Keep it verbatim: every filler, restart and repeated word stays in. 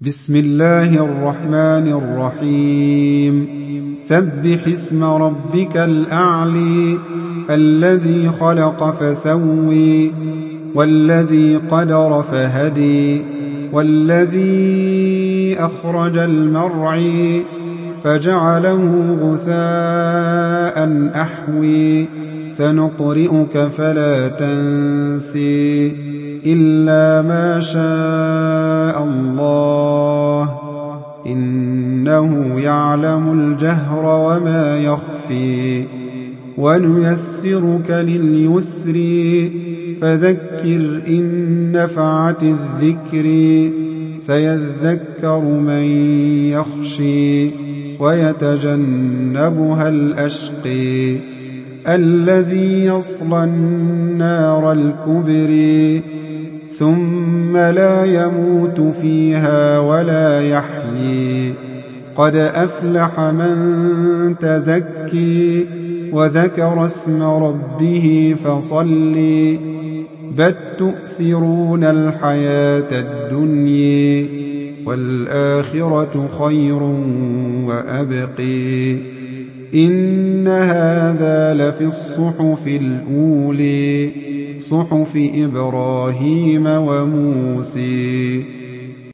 بسم الله الرحمن الرحيم سبح اسم ربك الأعلي الذي خلق فسوي والذي قدر فهدي والذي أخرج المرعي فجعله غثاء أحوي سنقرئك فلا تنسي إلا ما شاء الله إنه يعلم الجهر وما يخفي ونيسرك لليسر فذكر إن نفعت الذكر سيذكر من يخشي ويتجنبها الأشقي الذي يصلى النار الكبري ثم لا يموت فيها ولا يحيي قد أفلح من تزكي وذكر اسم ربه فصلي بل تؤثرون الحياة الدنيا والآخرة خير وأبقي إن هذا لفي الصحف الأولي صحف إبراهيم وموسى